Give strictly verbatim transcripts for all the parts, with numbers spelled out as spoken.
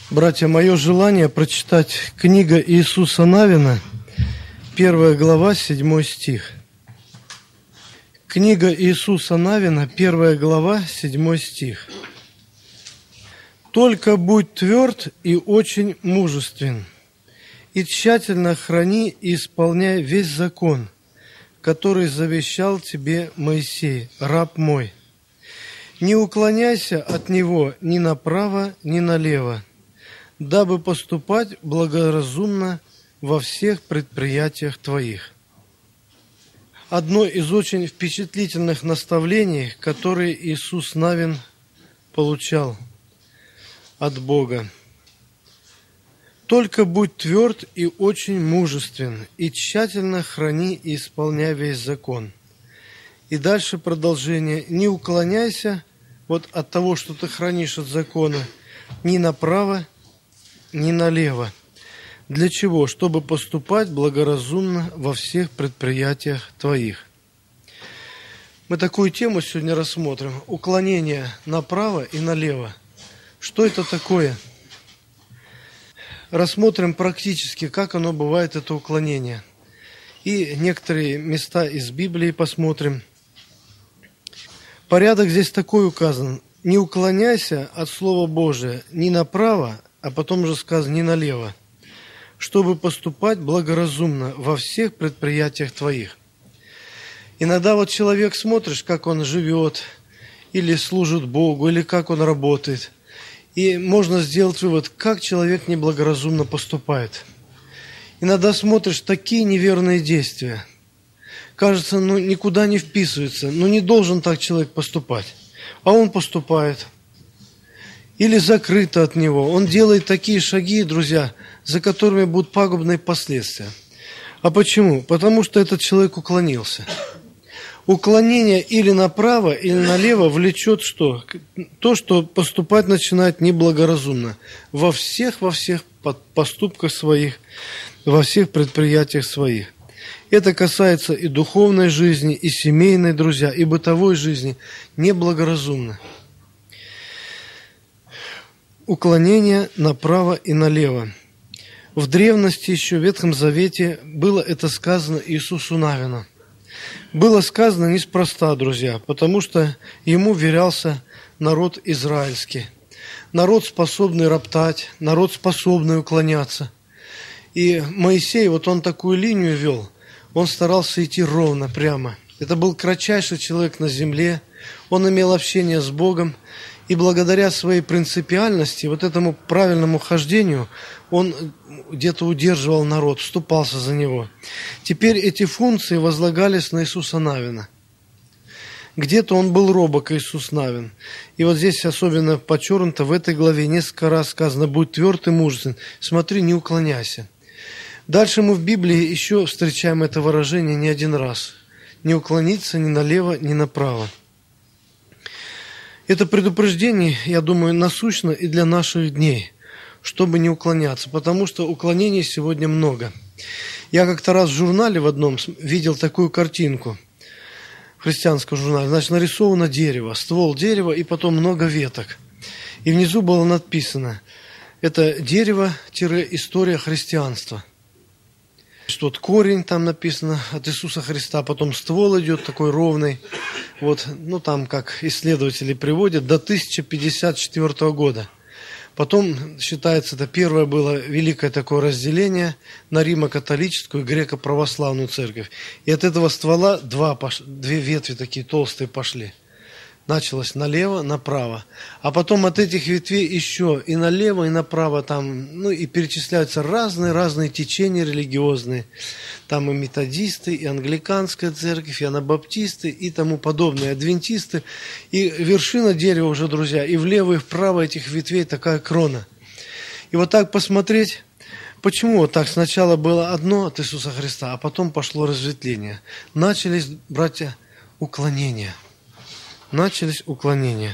Братья, мое желание прочитать книга Иисуса Навина, первая глава, седьмой стих. Книга Иисуса Навина, первая глава, седьмой стих. «Только будь тверд и очень мужествен, и тщательно храни и исполняй весь закон, который завещал тебе Моисей, раб мой. Не уклоняйся от него ни направо, ни налево, дабы поступать благоразумно во всех предприятиях твоих». Одно из очень впечатлительных наставлений, которые Иисус Навин получал от Бога. «Только будь тверд и очень мужествен, и тщательно храни и исполняй весь закон». И дальше продолжение. «Не уклоняйся вот от того, что ты хранишь от закона, ни направо, ни налево». Для чего? Чтобы поступать благоразумно во всех предприятиях твоих. Мы такую тему сегодня рассмотрим. Уклонение направо и налево. Что это такое? Рассмотрим практически, как оно бывает, это уклонение. И некоторые места из Библии посмотрим. Порядок здесь такой указан. Не уклоняйся от Слова Божия ни направо, а потом же сказано ни налево, чтобы поступать благоразумно во всех предприятиях твоих. Иногда вот человек смотришь, как он живет, или служит Богу, или как он работает, и можно сделать вывод, как человек неблагоразумно поступает. Иногда смотришь такие неверные действия. Кажется, ну никуда не вписывается, ну не должен так человек поступать. А он поступает. Или закрыто от него. Он делает такие шаги, друзья, за которыми будут пагубные последствия. А почему? Потому что этот человек уклонился. Уклонение или направо, или налево влечет что? То, что поступать начинает неблагоразумно. Во всех, во всех поступках своих, во всех предприятиях своих. Это касается и духовной жизни, и семейной, друзья, и бытовой жизни. Неблагоразумно. Уклонение направо и налево. В древности, еще в Ветхом Завете, было это сказано Иисусу Навину. Было сказано неспроста, друзья, потому что ему верялся народ израильский. Народ, способный роптать, народ, способный уклоняться. И Моисей, вот он такую линию вел, он старался идти ровно, прямо. Это был кратчайший человек на земле, он имел общение с Богом, и благодаря своей принципиальности, вот этому правильному хождению, он где-то удерживал народ, вступался за него. Теперь эти функции возлагались на Иисуса Навина. Где-то он был робок, Иисус Навин. И вот здесь особенно подчеркнуто, в этой главе несколько раз сказано: «Будь тверд и мужествен, смотри, не уклоняйся». Дальше мы в Библии еще встречаем это выражение не один раз. Не уклониться ни налево, ни направо. Это предупреждение, я думаю, насущно и для наших дней, чтобы не уклоняться, потому что уклонений сегодня много. Я как-то раз в журнале в одном видел такую картинку, в христианском журнале, значит, нарисовано дерево, ствол дерева и потом много веток. И внизу было написано: это дерево-история христианства. Что вот корень там написано от Иисуса Христа, потом ствол идет такой ровный, вот, ну там как исследователи приводят, до тысяча пятьдесят четвёртого года. Потом, считается, это первое было великое такое разделение на римо-католическую и греко-православную церковь. И от этого ствола два, две ветви такие толстые пошли. Началось налево, направо. А потом от этих ветвей еще и налево, и направо там, ну и перечисляются разные-разные течения религиозные. Там и методисты, и англиканская церковь, и анабаптисты, и тому подобные, адвентисты. И вершина дерева уже, друзья, и влево, и вправо этих ветвей такая крона. И вот так посмотреть, почему вот так сначала было одно от Иисуса Христа, а потом пошло разветвление. Начались, братья, уклонения. Начались уклонения.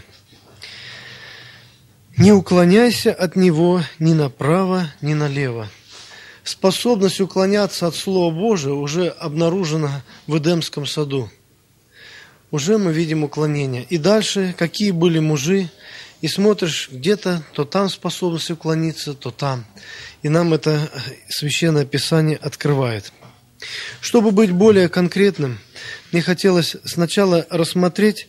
Не уклоняйся от него ни направо, ни налево. Способность уклоняться от Слова Божия уже обнаружена в Эдемском саду. Уже мы видим уклонение. И дальше, какие были мужи, И смотришь, где-то, то там способность уклониться, то там. И нам это Священное Писание открывает. Чтобы быть более конкретным, мне хотелось сначала рассмотреть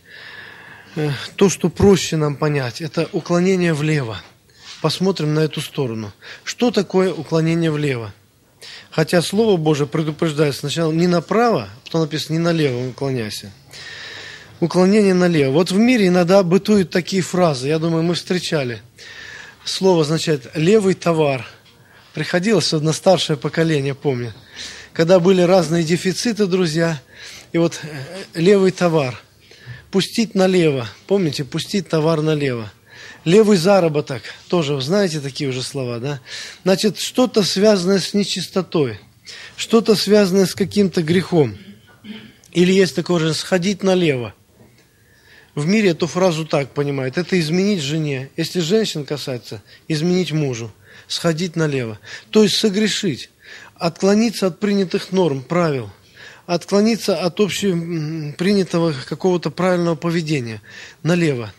то, что проще нам понять. Это уклонение влево. Посмотрим на эту сторону. Что такое уклонение влево? Хотя Слово Божие предупреждает сначала не направо, потом написано не налево уклоняйся. Уклонение налево. Вот в мире иногда бытуют такие фразы. Я думаю, мы встречали. Слово означает «левый товар». Приходилось на старшее поколение, помню. Когда были разные дефициты, друзья, и вот левый товар. Пустить налево. Помните, пустить товар налево. Левый заработок. Тоже, вы знаете такие уже слова, да? Значит, что-то связанное с нечистотой. Что-то связанное с каким-то грехом. Или есть такое же «сходить налево». В мире эту фразу так понимают. Это изменить жене. Если женщин касается, изменить мужу. Сходить налево. То есть согрешить. Отклониться от принятых норм, правил. Отклониться от общепринятого какого-то правильного поведения. Налево.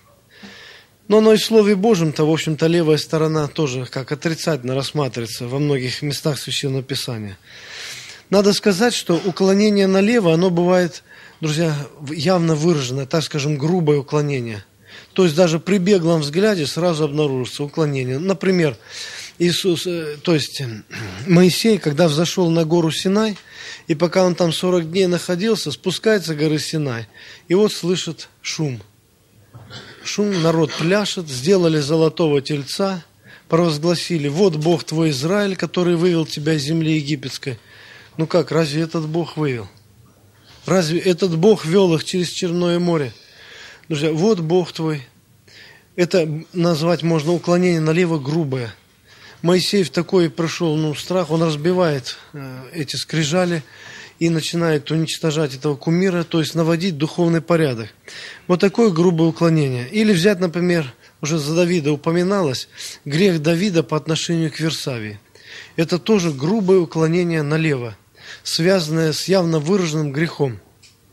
Но оно и в Слове Божьем-то, в общем-то, левая сторона тоже как отрицательно рассматривается во многих местах Священного Писания. Надо сказать, что уклонение налево, оно бывает, друзья, явно выраженное, так скажем, грубое уклонение. То есть даже при беглом взгляде сразу обнаружится уклонение. Например, Иисус, то есть Моисей, когда взошел на гору Синай, и пока он там сорок дней находился, спускается с горы Синай, и вот слышит шум. Шум, народ пляшет, сделали золотого тельца, провозгласили: «Вот Бог твой Израиль, который вывел тебя из земли египетской». Ну как, разве этот Бог вывел? Разве этот Бог вел их через Черное море? Друзья, вот Бог твой. Это назвать можно уклонение налево грубое. Моисей в такой пришел, ну, страх, он разбивает э, эти скрижали и начинает уничтожать этого кумира, то есть наводить духовный порядок. Вот такое грубое уклонение. Или взять, например, уже за Давида упоминалось, грех Давида по отношению к Версавии. Это тоже грубое уклонение налево, связанное с явно выраженным грехом.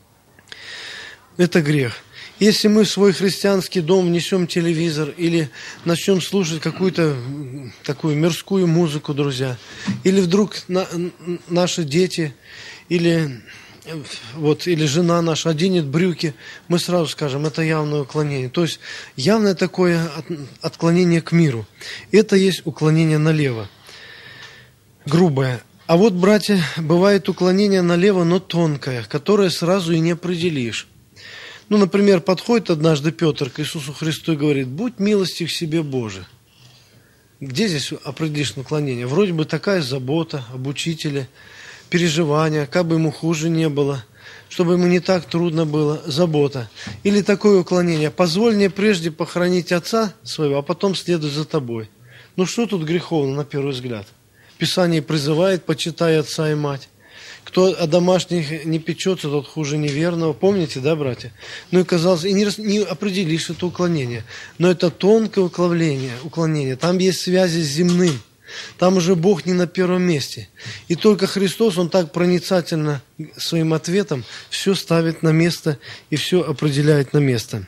Это грех. Если мы в свой христианский дом внесем телевизор или начнем слушать какую-то такую мирскую музыку, друзья, или вдруг на, наши дети или, вот, или жена наша оденет брюки, мы сразу скажем, это явное уклонение. То есть явное такое от, отклонение к миру. Это есть уклонение налево, грубое. А вот, братья, бывает уклонение налево, но тонкое, которое сразу и не определишь. Ну, например, подходит однажды Петр к Иисусу Христу и говорит: «Будь милостив к себе, Боже». Где здесь определишь наклонение? Вроде бы такая забота об учителе, переживания, как бы ему хуже не было, чтобы ему не так трудно было, забота. Или такое уклонение: «Позволь мне прежде похоронить отца своего, а потом следуй за тобой». Ну, что тут греховно на первый взгляд? Писание призывает: «Почитай отца и мать». Кто о домашних не печется, тот хуже неверного. Помните, да, братья? Ну и казалось, и не, не определишь это уклонение. Но это тонкое уклонение, уклонение. Там есть связи с земным. Там уже Бог не на первом месте. И только Христос, Он так проницательно своим ответом все ставит на место и все определяет на место.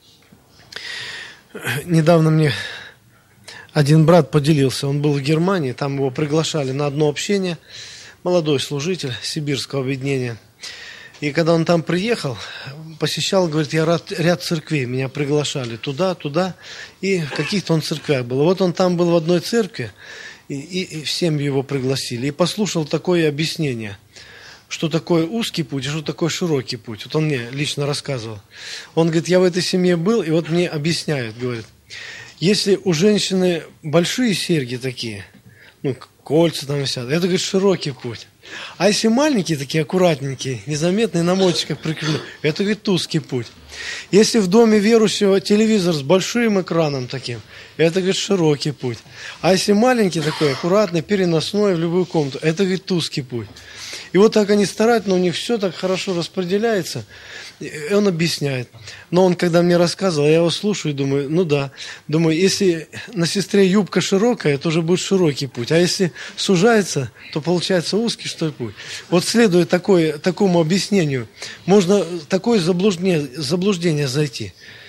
Недавно мне один брат поделился. Он был в Германии, там его приглашали на одно общение. Молодой служитель сибирского объединения. И когда он там приехал, посещал, говорит, я рад, ряд церквей, меня приглашали туда, туда, и в каких-то он церквях был. Вот он там был в одной церкви, и, и, и в семью его пригласили, и послушал такое объяснение, что такое узкий путь, и что такое широкий путь. Вот он мне лично рассказывал. Он говорит, я в этой семье был, и вот мне объясняют, говорит, если у женщины большие серьги такие, ну, кольца там висят, это, говорит, широкий путь. А если маленькие такие, аккуратненькие, незаметные, на мочках прикреплены, это, говорит, узкий путь. Если в доме верующего телевизор с большим экраном таким, это, говорит, широкий путь. А если маленький такой, аккуратный, переносной в любую комнату, это, говорит, узкий путь. И вот так они стараются, но у них все так хорошо распределяется. И он объясняет. Но он, когда мне рассказывал, я его слушаю и думаю, ну да. Думаю, если на сестре юбка широкая, то уже будет широкий путь. А если сужается, то получается узкий, что ли, путь. Вот следуя такой, такому объяснению, можно такое заблуждение, заблуждение зайти.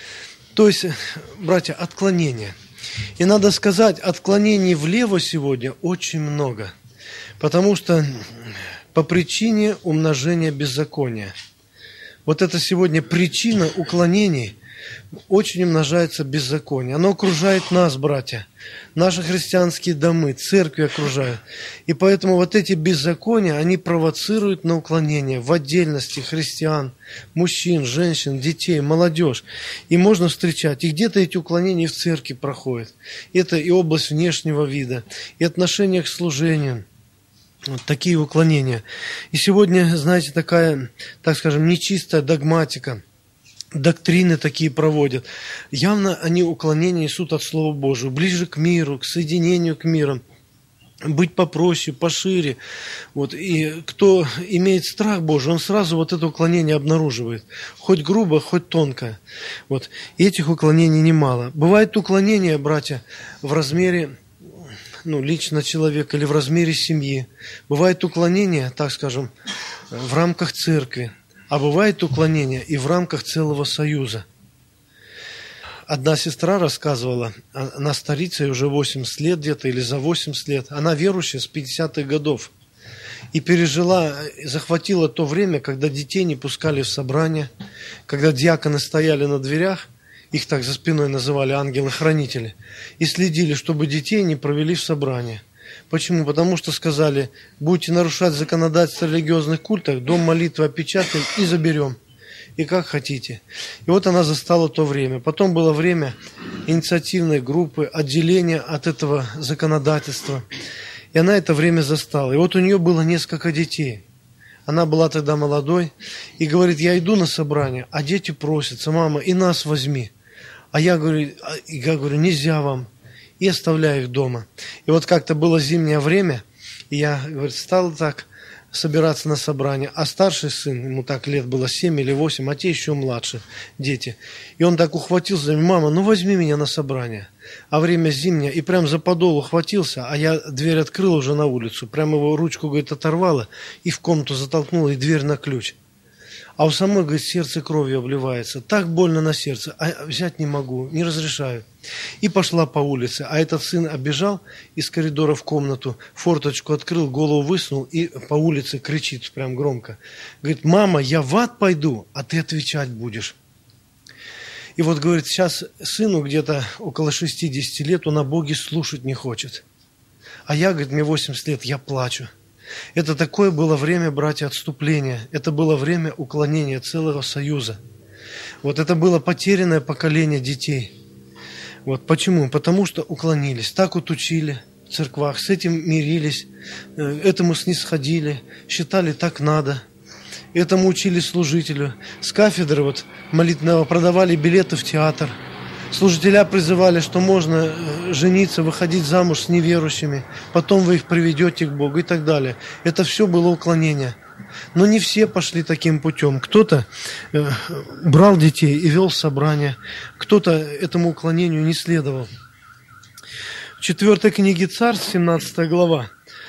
То есть, братья, отклонения. И надо сказать, отклонений влево сегодня очень много. Потому что по причине умножения беззакония. Вот это сегодня причина уклонений. Очень умножается беззаконие. Оно окружает нас, братья. Наши христианские домы, церкви окружают. И поэтому вот эти беззакония, они провоцируют на уклонение в отдельности христиан, мужчин, женщин, детей, молодежь. И можно встречать. И где-то эти уклонения в церкви проходят. Это и область внешнего вида, и отношения к служению. Вот такие уклонения. И сегодня, знаете, такая, так скажем, нечистая догматика. Доктрины такие проводят. Явно они уклонения несут от Слова Божьего. Ближе к миру, к соединению к миру. Быть попроще, пошире. Вот. И кто имеет страх Божий, он сразу вот это уклонение обнаруживает. Хоть грубо, хоть тонко. Вот. И этих уклонений немало. Бывают уклонения, братья, в размере ну, лично человека или в размере семьи. Бывают уклонения, так скажем, в рамках церкви. А бывает уклонение и в рамках целого союза. Одна сестра рассказывала, она старица, ей уже восемьдесят лет где-то, или за восемьдесят лет. Она верующая с пятидесятых годов. И пережила, захватила то время, когда детей не пускали в собрание, когда диаконы стояли на дверях, их так за спиной называли ангелы-хранители, и следили, чтобы детей не провели в собрание. Почему? Потому что сказали, будете нарушать законодательство религиозных культов, дом молитвы опечатаем и заберем. И как хотите. И вот она застала то время. Потом было время инициативной группы, отделения от этого законодательства. И она это время застала. И вот у нее было несколько детей. Она была тогда молодой. И говорит, я иду на собрание, а дети просятся, мама, и нас возьми. А я говорю, я говорю, нельзя вам. И оставляю их дома. И вот как-то было зимнее время, и я, говорит, стал так собираться на собрание, а старший сын, ему так лет было семь или восемь, а те еще младше, дети. И он так ухватился, мама, ну возьми меня на собрание. А время зимнее, и прям за подол ухватился, а я дверь открыл уже на улицу, прям его ручку, говорит, оторвала, и в комнату затолкнула, и дверь на ключ. А у самой, говорит, сердце кровью обливается. Так больно на сердце. А взять не могу, не разрешаю. И пошла по улице. А этот сын оббежал из коридора в комнату, форточку открыл, голову высунул и по улице кричит прям громко. Говорит, мама, я в ад пойду, а ты отвечать будешь. И вот, говорит, сейчас сыну где-то около шестидесяти лет, он о Боге слушать не хочет. А я, говорит, мне восемьдесят лет, я плачу. Это такое было время, братья, отступления. Это было время уклонения целого союза. Вот это было потерянное поколение детей. Вот почему? Потому что уклонились. Так вот учили в церквах, с этим мирились, этому снисходили, считали так надо. Этому учили служителю. С кафедры вот молитвенного продавали билеты в театр. Служителя призывали, что можно жениться, выходить замуж с неверующими, потом вы их приведете к Богу и так далее. Это все было уклонение. Но не все пошли таким путем. Кто-то э, брал детей и вел собрание, кто-то этому уклонению не следовал. В четвертой книге Царств, семнадцатая глава,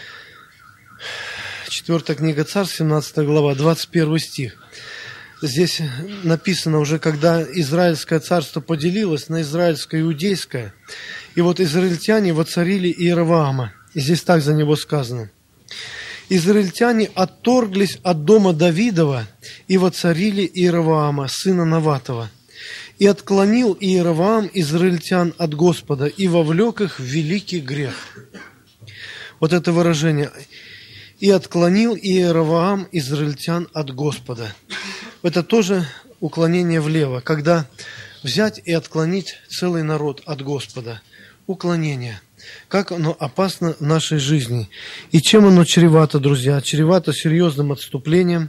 четвертая книга Царств, семнадцатая глава, двадцать первый стих. Здесь написано уже, когда Израильское царство поделилось на израильское и иудейское. И вот израильтяне воцарили Иеровоама. И здесь так за него сказано. Израильтяне отторглись от дома Давидова и воцарили Иеровоама, сына Наватова. И отклонил Иеровоам израильтян от Господа и вовлек их в великий грех. Вот это выражение. И отклонил Иеровоам израильтян от Господа. Это тоже уклонение влево, когда взять и отклонить целый народ от Господа. Уклонение. Как оно опасно в нашей жизни. И чем оно чревато, друзья? Чревато серьезным отступлением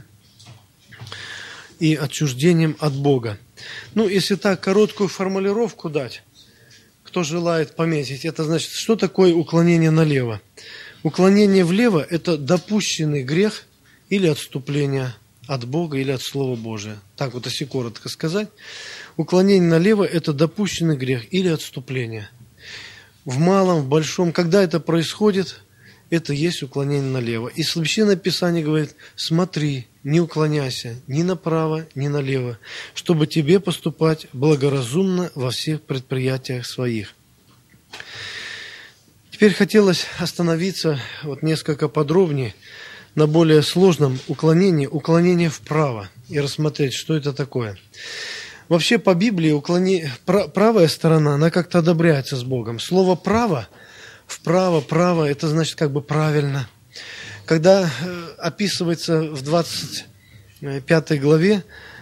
и отчуждением от Бога. Ну, если так, короткую формулировку дать, кто желает пометить, это значит, что такое уклонение налево? Уклонение влево – это допущенный грех или отступление от Бога или от Слова Божия. Так вот, если коротко сказать. Уклонение налево – это допущенный грех или отступление. В малом, в большом, когда это происходит, это есть уклонение налево. И Священное Писание говорит: смотри, не уклоняйся ни направо, ни налево, чтобы тебе поступать благоразумно во всех предприятиях своих. Теперь хотелось остановиться вот несколько подробнее на более сложном уклонении, уклонение вправо, и рассмотреть, что это такое. Вообще по Библии уклони... правая сторона, она как-то одобряется с Богом. Слово «право», «вправо», «право» – это значит как бы правильно. Когда описывается в двадцать пятой главе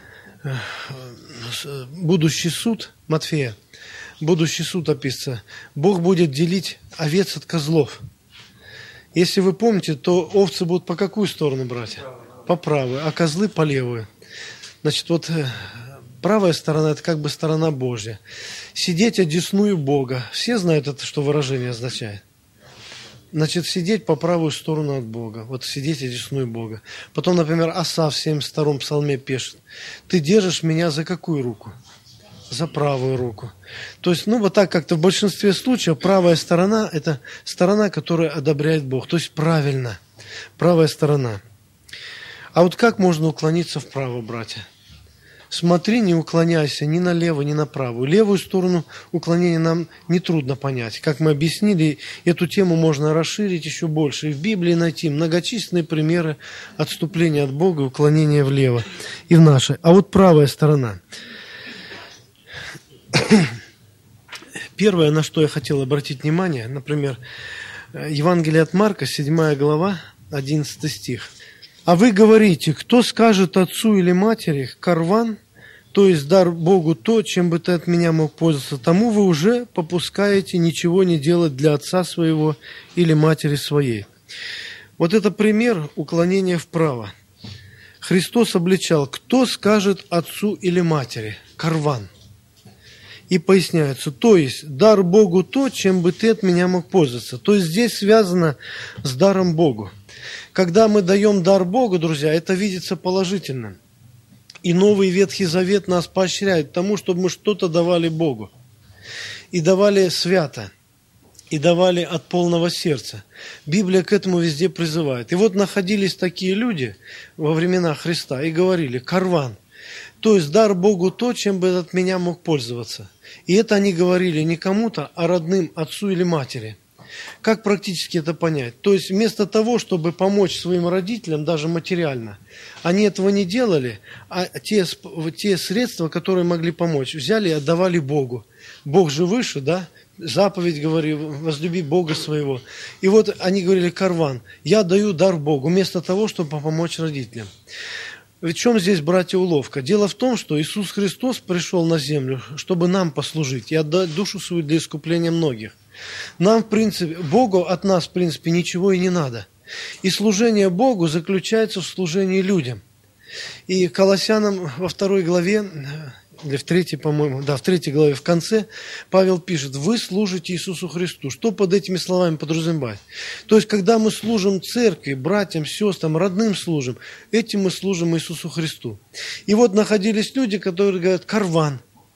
будущий суд Матфея, будущий суд описывается, Бог будет делить овец от козлов. Если вы помните, то овцы будут по какую сторону брать? По правую, а козлы по левую. Значит, вот правая сторона – это как бы сторона Божья. Сидеть одесную Бога. Все знают это, что выражение означает. Значит, сидеть по правую сторону от Бога. Вот сидеть одесную Бога. Потом, например, Асав в семьдесят втором псалме пишет: «Ты держишь меня за какую руку?» За правую руку. То есть, ну, вот так как-то в большинстве случаев правая сторона – это сторона, которую одобряет Бог. То есть, правильно. Правая сторона. А вот как можно уклониться вправо, братья? Смотри, не уклоняйся ни налево, ни направо. Левую сторону уклонения нам нетрудно понять. Как мы объяснили, эту тему можно расширить еще больше. И в Библии найти многочисленные примеры отступления от Бога и уклонения влево и в нашей. А вот правая сторона. Первое, на что я хотел обратить внимание, например, Евангелие от Марка, седьмая глава, одиннадцатый стих. «А вы говорите, кто скажет отцу или матери, карван, то есть дар Богу то, чем бы ты от меня мог пользоваться, тому вы уже попускаете ничего не делать для отца своего или матери своей». Вот это пример уклонения вправо. Христос обличал: кто скажет отцу или матери, карван. И поясняется, то есть дар Богу то, чем бы ты от меня мог пользоваться. То есть здесь связано с даром Богу. Когда мы даем дар Богу, друзья, это видится положительно. И Новый Ветхий Завет нас поощряет тому, чтобы мы что-то давали Богу. И давали свято. И давали от полного сердца. Библия к этому везде призывает. И вот находились такие люди во времена Христа и говорили: карван. То есть дар Богу то, чем бы от меня мог пользоваться. И это они говорили не кому-то, а родным, отцу или матери. Как практически это понять? То есть вместо того, чтобы помочь своим родителям, даже материально, они этого не делали, а те, те средства, которые могли помочь, взяли и отдавали Богу. Бог же выше, да? Заповедь, говори, возлюби Бога своего. И вот они говорили: карван, я даю дар Богу, вместо того, чтобы помочь родителям. В чем здесь, братья, уловка? Дело в том, что Иисус Христос пришел на землю, чтобы нам послужить и отдать душу свою для искупления многих. Нам, в принципе, Богу от нас, в принципе, ничего и не надо. И служение Богу заключается в служении людям. И Колоссянам во второй главе, или в третьей, по-моему, да, в третьей главе в конце, Павел пишет: вы служите Иисусу Христу. Что под этими словами подразумевает? То есть, когда мы служим церкви, братьям, сестрам, родным служим, этим мы служим Иисусу Христу. И вот находились люди, которые говорят: карван,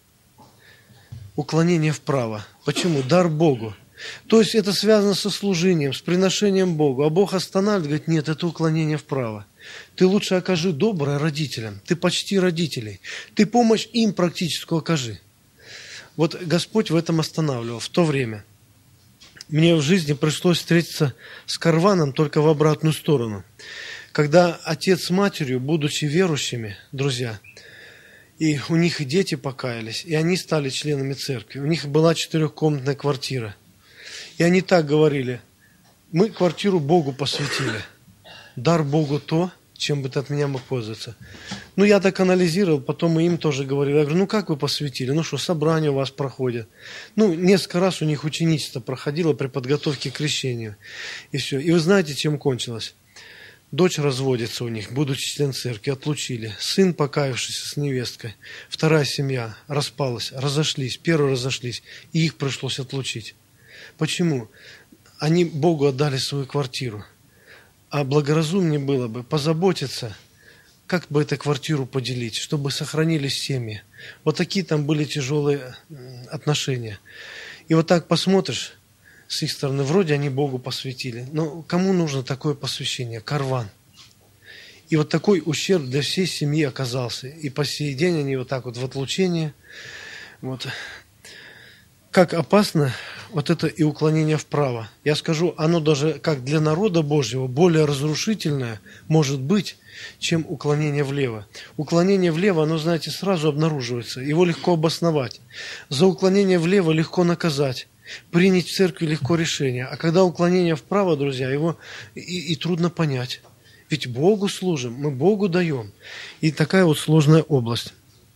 уклонение вправо. Почему? Дар Богу. То есть, это связано со служением, с приношением Богу. А Бог останавливает, говорит: нет, это уклонение вправо. Ты лучше окажи доброе родителям, ты почти родителей, ты помощь им практическую окажи. Вот Господь в этом останавливал в то время. Мне в жизни пришлось встретиться с карваном только в обратную сторону. Когда отец с матерью, будучи верующими, друзья, и у них и дети покаялись, и они стали членами церкви, у них была четырехкомнатная квартира. И они так говорили: мы квартиру Богу посвятили. Дар Богу то, чем бы ты от меня мог пользоваться. Ну, я так анализировал, потом и им тоже говорил. Я говорю: ну, как вы посвятили? Ну, что, собрания у вас проходят? Ну, несколько раз у них ученичество проходило при подготовке к крещению. И все. И вы знаете, чем кончилось? Дочь разводится у них, будучи член церкви, отлучили. Сын, покаявшийся с невесткой. Вторая семья распалась, разошлись, первые разошлись, и их пришлось отлучить. Почему? Они Богу отдали свою квартиру. А благоразумнее было бы позаботиться, как бы эту квартиру поделить, чтобы сохранились семьи. Вот такие там были тяжелые отношения. И вот так посмотришь, с их стороны. Вроде они Богу посвятили. Но кому нужно такое посвящение? Карван. И вот такой ущерб для всей семьи оказался. И по сей день они вот так вот в отлучении. Вот. Как опасно вот это и уклонение вправо. Я скажу, оно даже как для народа Божьего более разрушительное может быть, чем уклонение влево. Уклонение влево, оно, знаете, сразу обнаруживается. Его легко обосновать. За уклонение влево легко наказать. Принять в церкви легко решение. А когда уклонение вправо, друзья, его и, и трудно понять. Ведь Богу служим, мы Богу даем. И такая вот сложная область.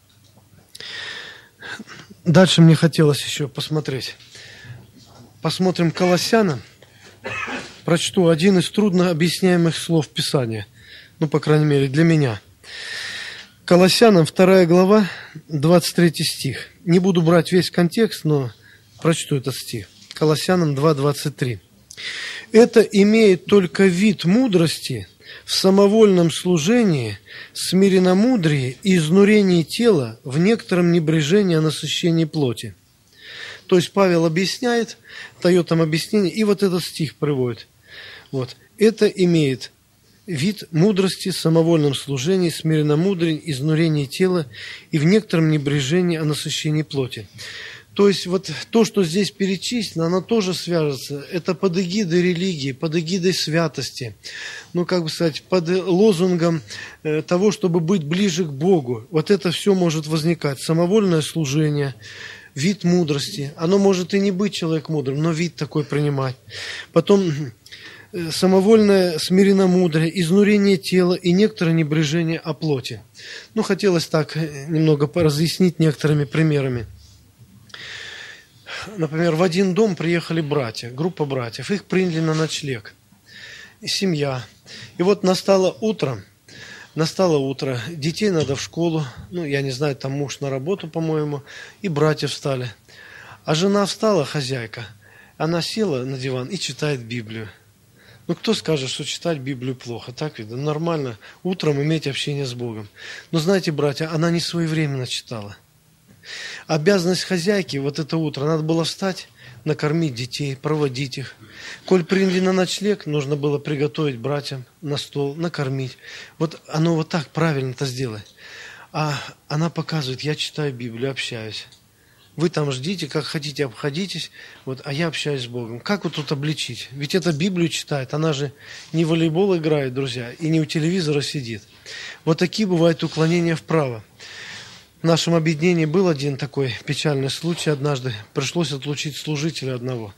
Дальше мне хотелось еще посмотреть. Посмотрим Колоссянам. Прочту один из трудно объясняемых слов Писания. Ну, по крайней мере, для меня. Колоссянам, вторая глава, двадцать третий стих. Не буду брать весь контекст, но прочту этот стих. Колоссянам два, двадцать три. «Это имеет только вид мудрости в самовольном служении, смиренномудрии и изнурении тела, в некотором небрежении о насыщении плоти». То есть Павел объясняет, дает там объяснение, и вот этот стих приводит. Вот. «Это имеет вид мудрости в самовольном служении, смиренномудрии, изнурении тела и в некотором небрежении о насыщении плоти». То есть вот то, что здесь перечислено, оно тоже свяжется. Это под эгидой религии, под эгидой святости. Ну, как бы сказать, под лозунгом того, чтобы быть ближе к Богу. Вот это все может возникать. Самовольное служение, вид мудрости. Оно может и не быть человек мудрым, но вид такой принимать. Потом самовольное смиренномудрие, изнурение тела и некоторое небрежение о плоти. Ну, хотелось так немного разъяснить некоторыми примерами. Например, в один дом приехали братья, группа братьев, их приняли на ночлег, и семья. И вот настало утро, настало утро, детей надо в школу, ну, я не знаю, там муж на работу, по-моему, и братья встали. А жена встала, хозяйка, она села на диван и читает Библию. Ну, кто скажет, что читать Библию плохо? Так ведь? Нормально утром иметь общение с Богом. Но знаете, братья, она не своевременно читала. Обязанность хозяйки вот это утро, надо было встать, накормить детей, проводить их. Коль приняли на ночлег, нужно было приготовить братьям на стол, накормить. Вот оно вот так правильно-то сделать. А она показывает, я читаю Библию, общаюсь. Вы там ждите, как хотите, обходитесь, вот, а я общаюсь с Богом. Как вот тут обличить? Ведь это Библию читает, она же не в волейбол играет, друзья, и не у телевизора сидит. Вот такие бывают уклонения вправо. В нашем объединении был один такой печальный случай однажды. Пришлось отлучить служителя одного.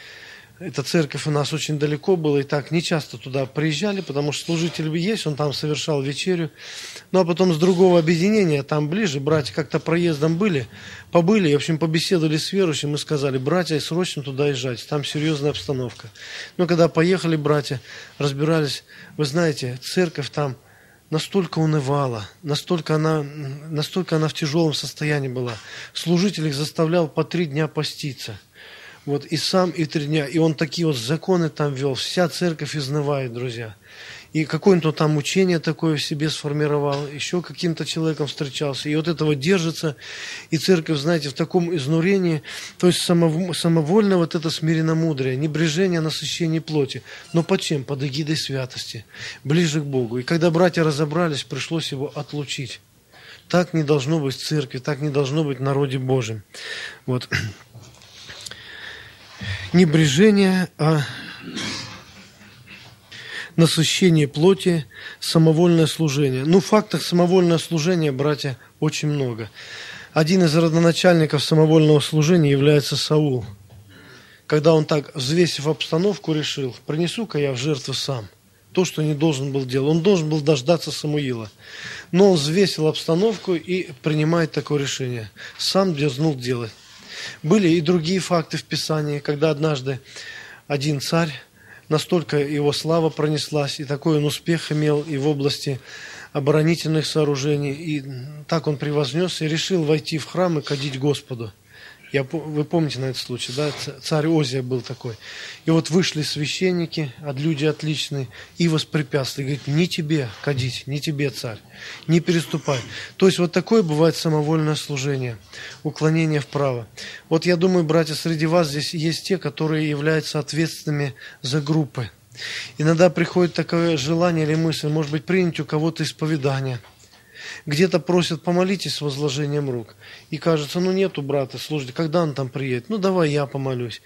Эта церковь у нас очень далеко была, и так не часто туда приезжали, потому что служитель есть, он там совершал вечерю. Ну, а потом с другого объединения, там ближе, братья как-то проездом были, побыли, и, в общем, побеседовали с верующим и сказали, братья, срочно туда езжать, там серьезная обстановка. Но когда поехали братья, разбирались, вы знаете, церковь там настолько унывала, настолько она, настолько она в тяжелом состоянии была. Служитель их заставлял по три дня поститься. Вот и сам, и три дня. И он такие вот законы там вел. Вся церковь изнывает, друзья. И какое-то там учение такое в себе сформировал. Еще каким-то человеком встречался. И вот этого держится. И церковь, знаете, в таком изнурении. То есть самовольно вот это смиренномудрие, небрежение, насыщение плоти. Но под чем? Под эгидой святости. Ближе к Богу. И когда братья разобрались, пришлось его отлучить. Так не должно быть в церкви, так не должно быть в народе Божьем. Вот. Небрежение, а насыщение плоти, самовольное служение. Ну, в фактах самовольное служение, братья, очень много. Один из родоначальников самовольного служения является Саул. Когда он так, взвесив обстановку, решил, принесу-ка я в жертву сам то, что не должен был делать. Он должен был дождаться Самуила. Но он взвесил обстановку и принимает такое решение. Сам дерзнул делать. Были и другие факты в Писании, когда однажды один царь, настолько его слава пронеслась, и такой он успех имел и в области оборонительных сооружений, и так он превознесся и решил войти в храм и кадить Господу. Я, вы помните на этот случай, да? Царь Озия был такой. И вот вышли священники, люди отличные, и воспрепятствовали. Говорит, не тебе кадить, не тебе, царь, не переступай. То есть вот такое бывает самовольное служение, уклонение вправо. Вот я думаю, братья, среди вас здесь есть те, которые являются ответственными за группы. Иногда приходит такое желание или мысль, может быть, принять у кого-то исповедание. Где-то просят, помолитесь с возложением рук. И кажется, ну нету брата, слушайте, когда он там приедет? Ну давай я помолюсь.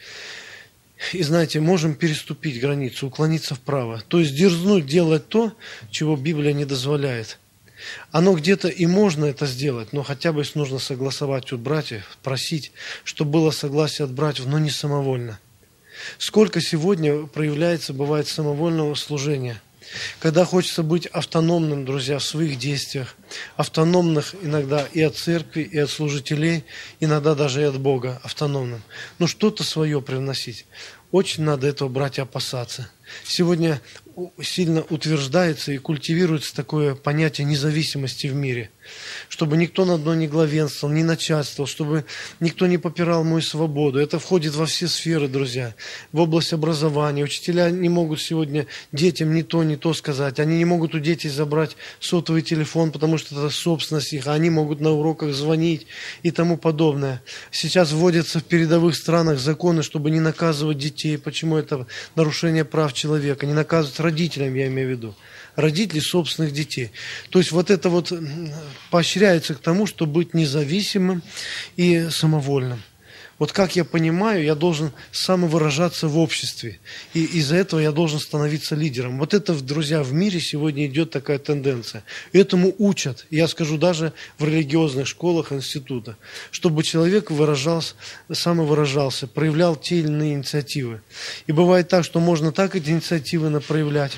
И знаете, можем переступить границу, уклониться вправо. То есть дерзнуть делать то, чего Библия не дозволяет. Оно где-то и можно это сделать, но хотя бы нужно согласовать у братьев, просить, чтобы было согласие от братьев, но не самовольно. Сколько сегодня проявляется, бывает, самовольного служения. Когда хочется быть автономным, друзья, в своих действиях, автономных иногда и от церкви, и от служителей, иногда даже и от Бога, автономным. Но что-то свое привносить. Очень надо этого, братья, опасаться. Сегодня сильно утверждается и культивируется такое понятие независимости в мире. Чтобы никто над мной не главенствовал, не начальствовал, чтобы никто не попирал мою свободу. Это входит во все сферы, друзья. В область образования. Учителя не могут сегодня детям ни то, ни то сказать. Они не могут у детей забрать сотовый телефон, потому что это собственность их, а они могут на уроках звонить и тому подобное. Сейчас вводятся в передовых странах законы, чтобы не наказывать детей. Почему это нарушение прав человека? Не наказывать родителям, я имею в виду. Родителей собственных детей. То есть вот это вот поощряется к тому, чтобы быть независимым и самовольным. Вот как я понимаю, я должен самовыражаться в обществе. И из-за этого я должен становиться лидером. Вот это, друзья, в мире сегодня идет такая тенденция. Этому учат, я скажу, даже в религиозных школах, институтах, чтобы человек выражался, самовыражался, проявлял те или иные инициативы. И бывает так, что можно так эти инициативы проявлять,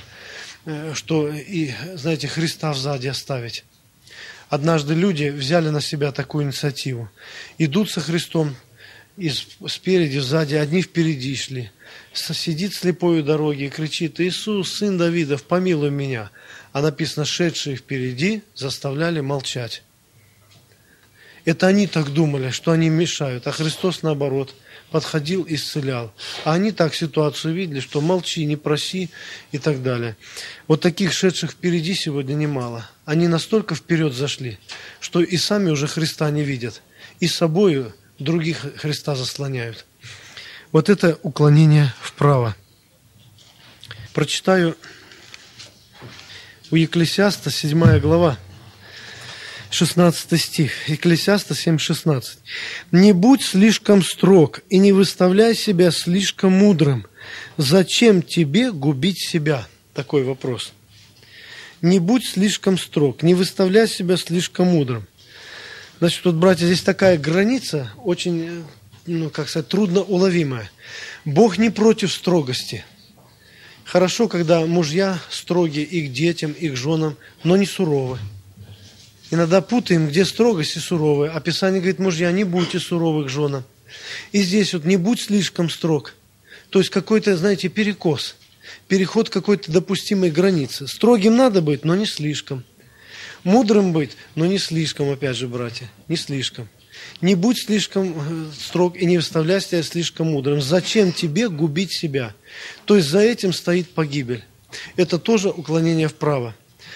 что и, знаете, Христа сзади оставить. Однажды люди взяли на себя такую инициативу. Идут со Христом, и спереди, сзади, одни впереди шли. Сидит слепой у дороги и кричит: «Иисус, сын Давидов, помилуй меня». А написано: шедшие впереди заставляли молчать. Это они так думали, что они мешают, а Христос, наоборот, подходил и исцелял. А они так ситуацию видели, что молчи, не проси и так далее. Вот таких шедших впереди сегодня немало. Они настолько вперед зашли, что и сами уже Христа не видят, и с собой других Христа заслоняют. Вот это уклонение вправо. Прочитаю у Екклесиаста, седьмая глава, шестнадцатый стих. Екклесиаста семь шестнадцать. «Не будь слишком строг и не выставляй себя слишком мудрым. Зачем тебе губить себя?» Такой вопрос. Не будь слишком строг, не выставляй себя слишком мудрым. Значит, вот, братья, здесь такая граница, очень, ну, как сказать, трудно уловимая. Бог не против строгости. Хорошо, когда мужья строгие и к детям, и к женам, но не суровы. Иногда путаем, где строгость и суровая. А Писание говорит: мужья, не будьте суровы к женам. И здесь вот не будь слишком строг. То есть какой-то, знаете, перекос. Переход какой-то допустимой границы. Строгим надо быть, но не слишком. Мудрым быть, но не слишком, опять же, братья, не слишком. Не будь слишком строг и не выставляй себя слишком мудрым. Зачем тебе губить себя? То есть за этим стоит погибель. Это тоже уклонение вправо.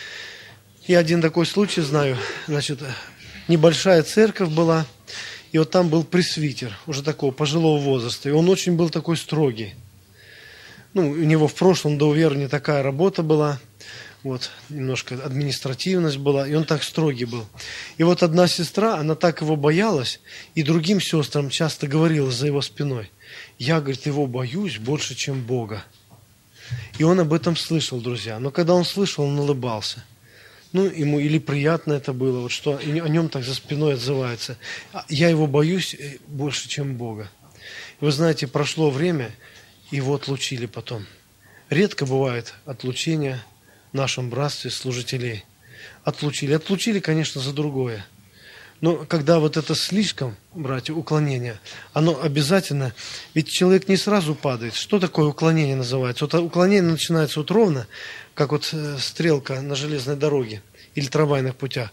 Я один такой случай знаю. Значит, небольшая церковь была, и вот там был пресвитер, уже такого пожилого возраста, и он очень был такой строгий. Ну, у него в прошлом до уверования такая работа была. Вот, немножко административность была, и он так строгий был. И вот одна сестра, она так его боялась, и другим сестрам часто говорила за его спиной: «Я, говорит, его боюсь больше, чем Бога». И он об этом слышал, друзья. Но когда он слышал, он улыбался. Ну, ему или приятно это было, вот что о нем так за спиной отзывается. «Я его боюсь больше, чем Бога». И вы знаете, прошло время, и его отлучили потом. Редко бывает отлучение в нашем братстве служителей. Отлучили. Отлучили, конечно, за другое. Но когда вот это слишком, братья, уклонение, оно обязательно, ведь человек не сразу падает. Что такое уклонение называется? Вот уклонение начинается вот ровно, как вот стрелка на железной дороге или трамвайных путях.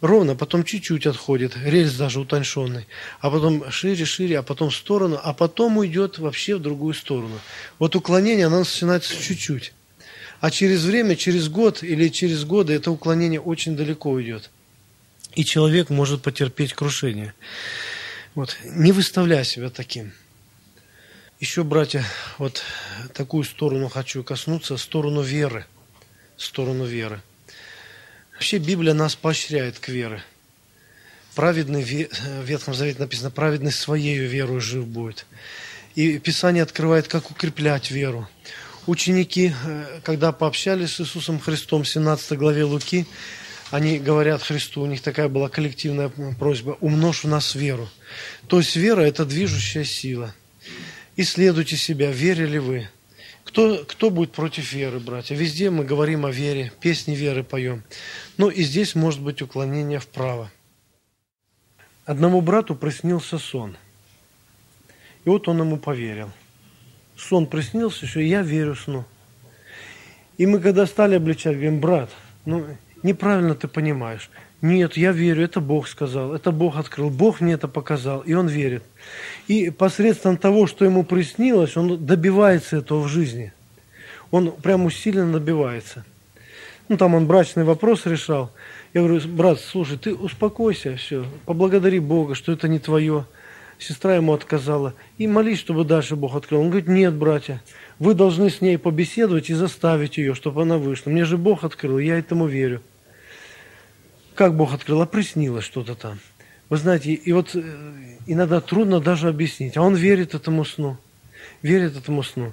ровно, потом чуть-чуть отходит, рельс даже утонченный, а потом шире, шире, а потом в сторону, а потом уйдет вообще в другую сторону. Вот уклонение, оно начинается чуть-чуть. А через время, через год или через годы это уклонение очень далеко уйдет. И человек может потерпеть крушение. Вот. Не выставляй себя таким. Еще, братья, вот такую сторону хочу коснуться, сторону веры. Сторону веры. Вообще Библия нас поощряет к вере. Праведный, в Ветхом Завете написано, праведный своею верою жив будет. И Писание открывает, как укреплять веру. Ученики, когда пообщались с Иисусом Христом в семнадцатой главе Луки, они говорят Христу, у них такая была коллективная просьба, умножь в нас веру. То есть вера – это движущая сила. Исследуйте себя, верили вы. Кто, кто будет против веры, братья? Везде мы говорим о вере, песни веры поем. Но и здесь может быть уклонение вправо. Одному брату приснился сон. И вот он ему поверил. Сон приснился, что я верю сну. И мы когда стали обличать, говорим, брат, ну неправильно ты понимаешь. Нет, я верю, это Бог сказал, это Бог открыл, Бог мне это показал, и он верит. И посредством того, что ему приснилось, он добивается этого в жизни. Он прям усиленно добивается. Ну, там он брачный вопрос решал. Я говорю, брат, слушай, ты успокойся, все, поблагодари Бога, что это не твое. Сестра ему отказала. И молись, чтобы дальше Бог открыл. Он говорит, нет, братья, вы должны с ней побеседовать и заставить ее, чтобы она вышла. Мне же Бог открыл, я этому верю. Как Бог открыл? А приснилось что-то там. Вы знаете, и вот иногда трудно даже объяснить. А он верит этому сну. Верит этому сну.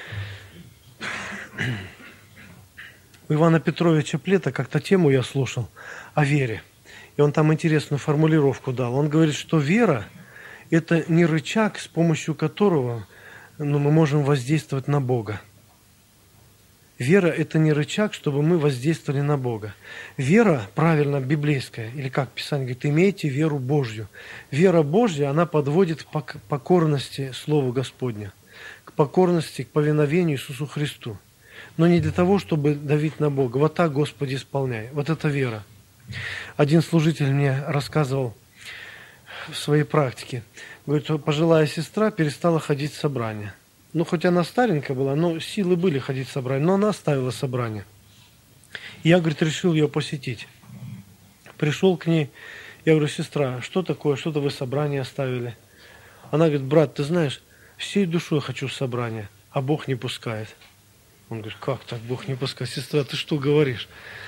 У Ивана Петровича Плета как-то тему я слушал о вере. И он там интересную формулировку дал. Он говорит, что вера – это не рычаг, с помощью которого ну, мы можем воздействовать на Бога. Вера – это не рычаг, чтобы мы воздействовали на Бога. Вера, правильно, библейская, или как Писание говорит, имейте веру Божью. Вера Божья, она подводит к покорности Слову Господню, к покорности, к повиновению Иисусу Христу. Но не для того, чтобы давить на Бога. Вот так, Господи, исполняй. Вот это вера. Один служитель мне рассказывал в своей практике. Говорит, что пожилая сестра перестала ходить в собрания. Ну, хоть она старенькая была, но силы были ходить в собрание. Но она оставила собрание. Я, говорит, решил ее посетить. Пришел к ней. Я говорю, сестра, что такое? Что-то вы собрание оставили? Она говорит, брат, ты знаешь, всей душой хочу в собрание, а Бог не пускает. Он говорит, как так Бог не пускает? Сестра, ты что говоришь?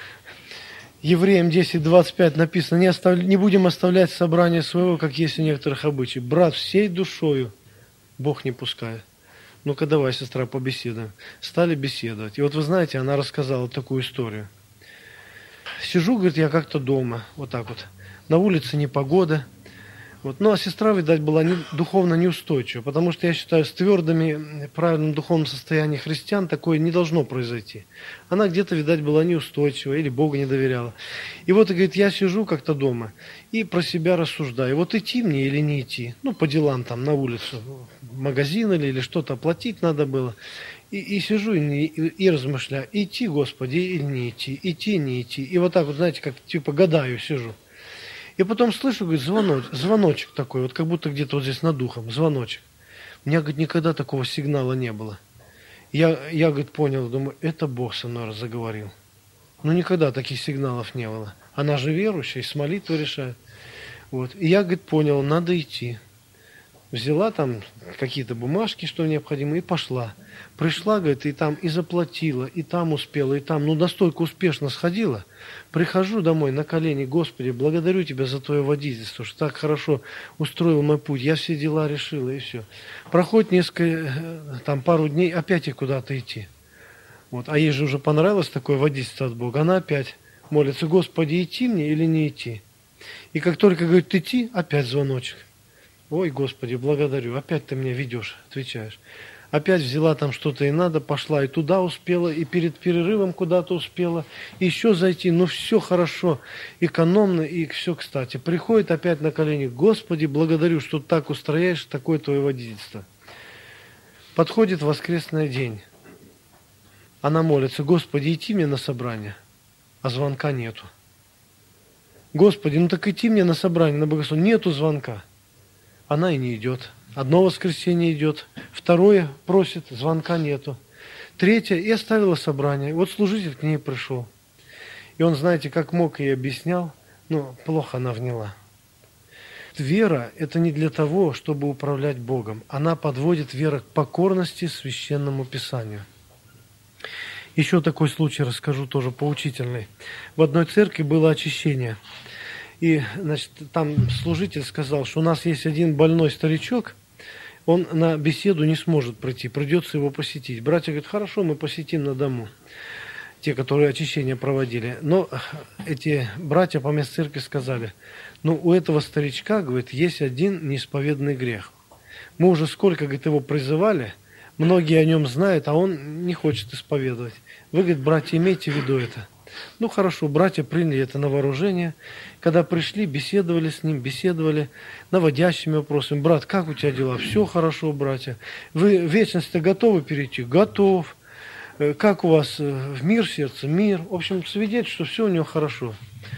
Евреям десять двадцать пять написано, не, остав... не будем оставлять собрание своего, как есть у некоторых обычаев. Брат, всей душою Бог не пускает. Ну-ка давай, сестра, побеседуем. Стали беседовать. И вот вы знаете, она рассказала такую историю. Сижу, говорит, я как-то дома, вот так вот. На улице непогода. Вот. Ну, а сестра, видать, была не, духовно неустойчива, потому что, я считаю, с твердыми, правильным духовным состоянием христиан такое не должно произойти. Она где-то, видать, была неустойчива или Богу не доверяла. И вот, говорит, я сижу как-то дома и про себя рассуждаю. Вот идти мне или не идти? Ну, по делам там на улицу, в магазин или, или что-то оплатить надо было. И, и сижу и, и, и размышляю, идти, Господи, или не идти, идти, не идти. И вот так вот, знаете, как типа гадаю, сижу. И потом слышу, говорит, звоночек, звоночек такой, вот как будто где-то вот здесь над ухом, звоночек. У меня, говорит, никогда такого сигнала не было. Я, я, говорит, понял, думаю, это Бог со мной заговорил. Ну, никогда таких сигналов не было. Она же верующая, с молитвы решает. Вот. И я, говорит, понял, надо идти. Взяла там какие-то бумажки, что необходимо, и пошла. Пришла, говорит, и там и заплатила, и там успела, и там. Ну, настолько успешно сходила. Прихожу домой на колени, Господи, благодарю Тебя за Твое водительство, что так хорошо устроил мой путь. Я все дела решила, и все. Проходит несколько, там пару дней, опять ей куда-то идти. Вот. А ей же уже понравилось такое водительство от Бога. Она опять молится, Господи, идти мне или не идти? И как только говорит идти, опять звоночек. Ой, Господи, благодарю, опять Ты меня ведешь, отвечаешь. Опять взяла там что-то и надо, пошла и туда успела, и перед перерывом куда-то успела, и еще зайти, ну все хорошо, экономно, и все кстати. Приходит опять на колени, Господи, благодарю, что так устрояешь, такое Твое водительство. Подходит воскресный день. Она молится, Господи, идти мне на собрание, а звонка нету. Господи, ну так идти мне на собрание, на богословие. Нету звонка. Она и не идет. Одно воскресенье идет, второе просит, звонка нету. Третье, и оставила собрание. Вот служитель к ней пришел. И он, знаете, как мог ей объяснял, но плохо она вняла. Вера – это не для того, чтобы управлять Богом. Она подводит вера к покорности Священному Писанию. Еще такой случай расскажу, тоже поучительный. В одной церкви было очищение. И, значит, там служитель сказал, что у нас есть один больной старичок, он на беседу не сможет прийти, придется его посетить. Братья говорят, хорошо, мы посетим на дому, те, которые очищение проводили. Но эти братья по месту церкви сказали, ну, у этого старичка, говорит, есть один неисповеданный грех. Мы уже сколько, говорит, его призывали, многие о нем знают, а он не хочет исповедовать. Вы, говорит, братья, имейте в виду это. Ну, хорошо, братья приняли это на вооружение. Когда пришли, беседовали с ним, беседовали наводящими вопросами. Брат, как у тебя дела? Все хорошо, братья. Вы в вечность-то готовы перейти? Готов. Как у вас в мир сердце? Мир. В общем, свидетель, что все у него хорошо.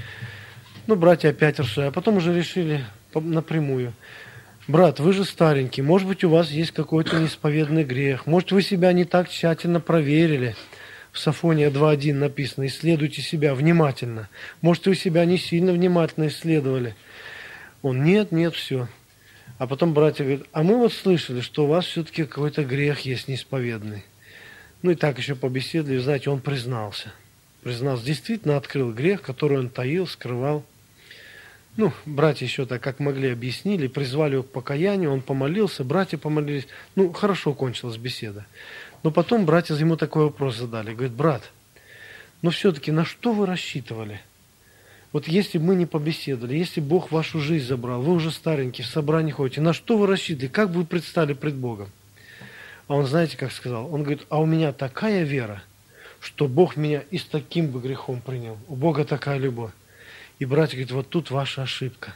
Ну, братья опять рассуждали. А потом уже решили напрямую. Брат, вы же старенький. Может быть, у вас есть какой-то неисповеданный грех. Может, вы себя не так тщательно проверили. В Софония два один написано, исследуйте себя внимательно. Может, вы себя не сильно внимательно исследовали. Он, нет, нет, все. А потом братья говорят, а мы вот слышали, что у вас все-таки какой-то грех есть неисповедный. Ну и так еще побеседовали, знаете, он признался. Признался, действительно открыл грех, который он таил, скрывал. Ну, братья еще так, как могли, объяснили, призвали его к покаянию, он помолился, братья помолились. Ну, хорошо кончилась беседа. Но потом братья ему такой вопрос задали. Говорит, брат, но все-таки на что вы рассчитывали? Вот если бы мы не побеседовали, если Бог вашу жизнь забрал, вы уже старенький, в собрании ходите, на что вы рассчитывали? Как бы вы предстали пред Богом? А он, знаете, как сказал? Он говорит, а у меня такая вера, что Бог меня и с таким бы грехом принял. У Бога такая любовь. И братья говорят, вот тут ваша ошибка.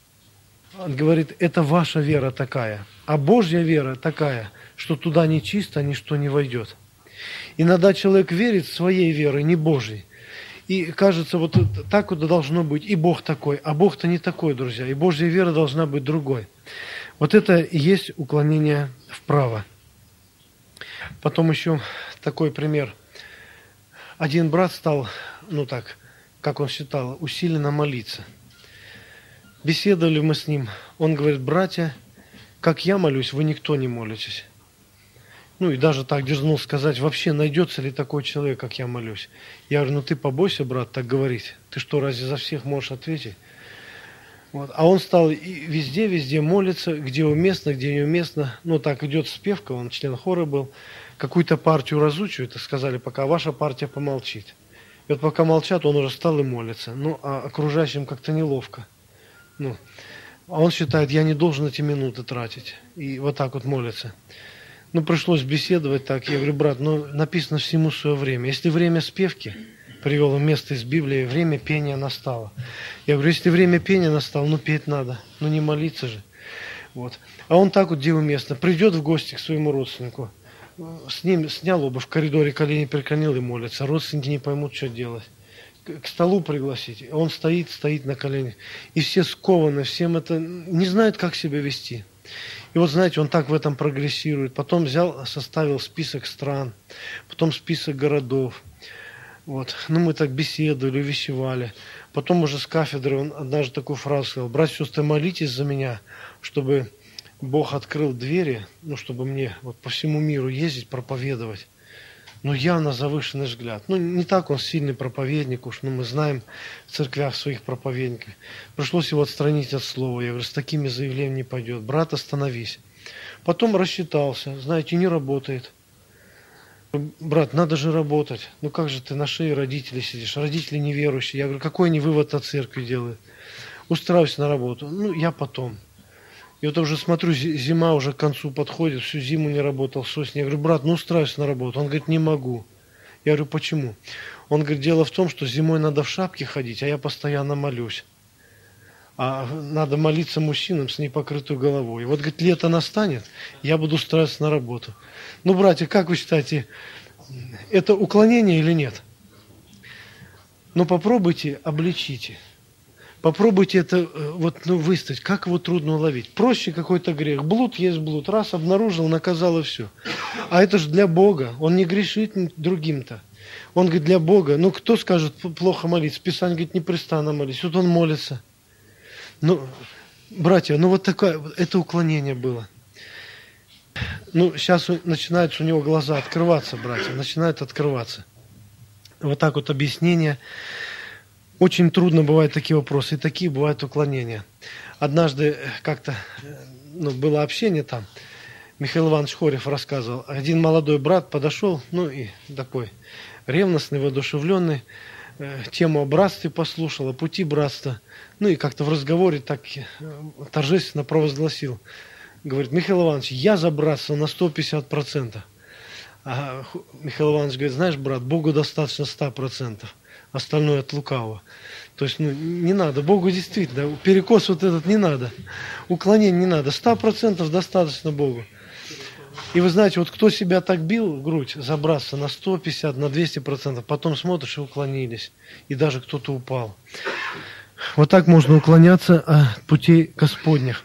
Он говорит, это ваша вера такая, а Божья вера такая, что туда нечисто ничто не войдет. Иногда человек верит своей верой, не Божьей. И кажется, вот так вот должно быть, и Бог такой, а Бог-то не такой, друзья, и Божья вера должна быть другой. Вот это и есть уклонение вправо. Потом еще такой пример. Один брат стал, ну так, как он считал, усиленно молиться. Беседовали мы с ним. Он говорит, братья, как я молюсь, вы никто не молитесь. Ну и даже так дерзнул сказать, вообще найдется ли такой человек, как я молюсь. Я говорю, ну ты побойся, брат, так говорить. Ты что, разве за всех можешь ответить? Вот. А он стал везде-везде молиться, где уместно, где неуместно. Ну так идет спевка, он член хора был. Какую-то партию разучивает, и сказали, пока ваша партия помолчит. И вот пока молчат, он уже стал и молится. Ну, а окружающим как-то неловко. Ну, а он считает, я не должен эти минуты тратить. И вот так вот молится. Ну, пришлось беседовать так. Я говорю, брат, ну, написано всему свое время. Если время спевки, привел он место из Библии, время пения настало. Я говорю, если время пения настало, ну, петь надо. Ну, не молиться же. Вот. А он так вот, где уместно, придет в гости к своему родственнику, с ним снял оба в коридоре, колени преклонил и молится. Родственники не поймут, что делать. К столу пригласить. Он стоит, стоит на коленях. И все скованы, всем это не знают, как себя вести. И вот, знаете, он так в этом прогрессирует. Потом взял, составил список стран, потом список городов. Вот. Ну, мы так беседовали, увещевали. Потом уже с кафедры он однажды такую фразу сказал: братья и сестры, молитесь за меня, чтобы Бог открыл двери, ну, чтобы мне вот по всему миру ездить, проповедовать. Ну, явно завышенный взгляд. Ну, не так он сильный проповедник уж, но мы знаем в церквях своих проповедников. Пришлось его отстранить от слова. Я говорю, с такими заявлениями не пойдет. Брат, остановись. Потом рассчитался. Знаете, не работает. Брат, надо же работать. Ну, как же ты на шее родителей сидишь? Родители неверующие. Я говорю, какой они вывод от церкви делают? Устраивайся на работу. Ну, я потом. И вот уже смотрю, зима уже к концу подходит, всю зиму не работал с осени. Я говорю, брат, ну устраивайся на работу. Он говорит, не могу. Я говорю, почему? Он говорит, дело в том, что зимой надо в шапке ходить, а я постоянно молюсь. А надо молиться мужчинам с непокрытой головой. И вот, говорит, лето настанет, я буду устраиваться на работу. Ну, братья, как вы считаете, это уклонение или нет? Ну, попробуйте, обличите. Попробуйте это вот, ну, выставить. Как его трудно уловить? Проще какой-то грех. Блуд есть блуд. Раз обнаружил, наказал и все. А это же для Бога. Он не грешит другим-то. Он говорит, для Бога. Ну, кто скажет плохо молиться? Писание говорит, непрестанно молись. Вот он молится. Ну, братья, ну вот такое, это уклонение было. Ну, сейчас начинаются у него глаза открываться, братья. Начинают открываться. Вот так вот объяснение. Очень трудно бывают такие вопросы, и такие бывают уклонения. Однажды как-то, ну, было общение там, Михаил Иванович Хорев рассказывал, один молодой брат подошел, ну и такой ревностный, воодушевленный, э, тему о братстве послушал, о пути братства, ну и как-то в разговоре так э, торжественно провозгласил. Говорит, Михаил Иванович, я за братство на сто пятьдесят процентов. А Михаил Иванович говорит, знаешь, брат, Богу достаточно ста процентов. Остальное от лукавого. То есть, ну, не надо. Богу действительно, перекос вот этот не надо. Уклонение не надо. Сто процентов достаточно Богу. И вы знаете, вот кто себя так бил в грудь, забраться на сто пятьдесят, на двести процентов, потом смотришь и уклонились. И даже кто-то упал. Вот так можно уклоняться от путей Господних.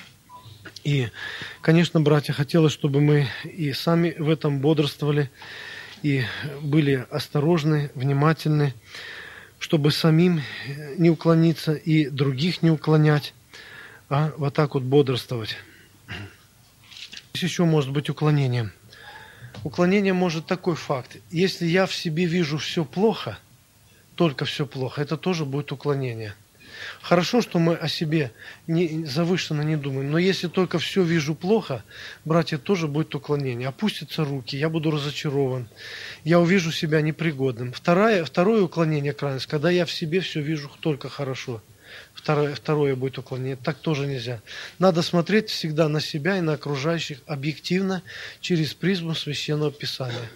И, конечно, братья, хотелось, чтобы мы и сами в этом бодрствовали, и были осторожны, внимательны, чтобы самим не уклониться и других не уклонять, а вот так вот бодрствовать. Здесь еще может быть уклонение. Уклонение может такой факт. Если я в себе вижу все плохо, только все плохо, это тоже будет уклонение. Хорошо, что мы о себе не, завышенно не думаем, но если только все вижу плохо, братья, тоже будет уклонение. Опустятся руки, я буду разочарован, я увижу себя непригодным. Второе, второе уклонение, крайность, когда я в себе все вижу только хорошо. Второе, второе будет уклонение. Так тоже нельзя. Надо смотреть всегда на себя и на окружающих объективно через призму Священного Писания.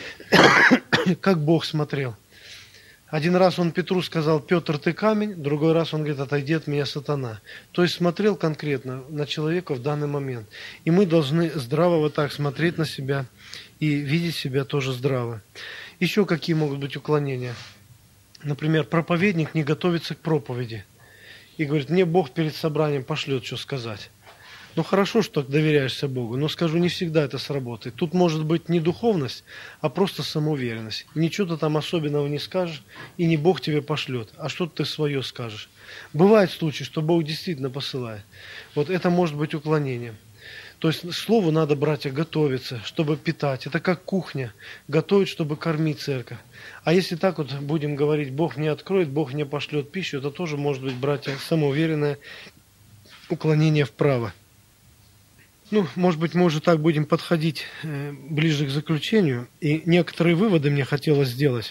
Как Бог смотрел. Один раз он Петру сказал, Петр, ты камень, другой раз он говорит, отойди от меня, сатана. То есть смотрел конкретно на человека в данный момент. И мы должны здраво вот так смотреть на себя и видеть себя тоже здраво. Еще какие могут быть уклонения? Например, проповедник не готовится к проповеди. И говорит, мне Бог перед собранием пошлет, что сказать. Ну хорошо, что доверяешься Богу, но скажу, не всегда это сработает. Тут может быть не духовность, а просто самоуверенность. Ничего ты там особенного не скажешь, и не Бог тебе пошлет, а что-то ты свое скажешь. Бывают случаи, что Бог действительно посылает. Вот это может быть уклонением. То есть слову надо, братья, готовиться, чтобы питать. Это как кухня. Готовить, чтобы кормить церковь. А если так вот будем говорить, Бог мне откроет, Бог мне пошлет пищу, это тоже может быть, братья, самоуверенное уклонение вправо. Ну, может быть, мы уже так будем подходить э, ближе к заключению. И некоторые выводы мне хотелось сделать.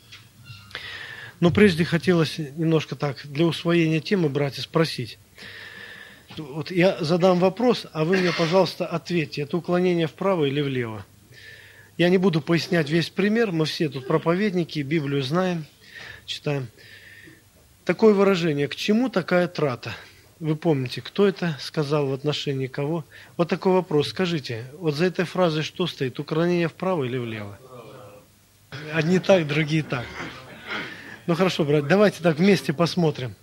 Но прежде хотелось немножко так, для усвоения темы, братья, спросить. Вот я задам вопрос, а вы мне, пожалуйста, ответьте, это уклонение вправо или влево? Я не буду пояснять весь пример, мы все тут проповедники, Библию знаем, читаем. Такое выражение, к чему такая трата? Вы помните, кто это сказал в отношении кого? Вот такой вопрос. Скажите, вот за этой фразой что стоит? Уклонение вправо или влево? Одни так, другие так. Ну хорошо, брат, давайте так вместе посмотрим.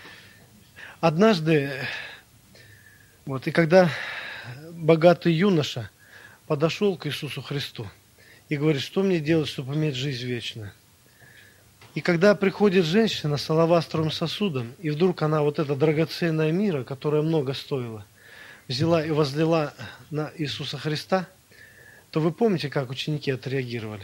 Однажды, вот, и когда богатый юноша подошел к Иисусу Христу и говорит, что мне делать, чтобы иметь жизнь вечную? И когда приходит женщина с алавастровым сосудом, и вдруг она вот эта драгоценная мира, которая много стоила, взяла и возлила на Иисуса Христа, то вы помните, как ученики отреагировали?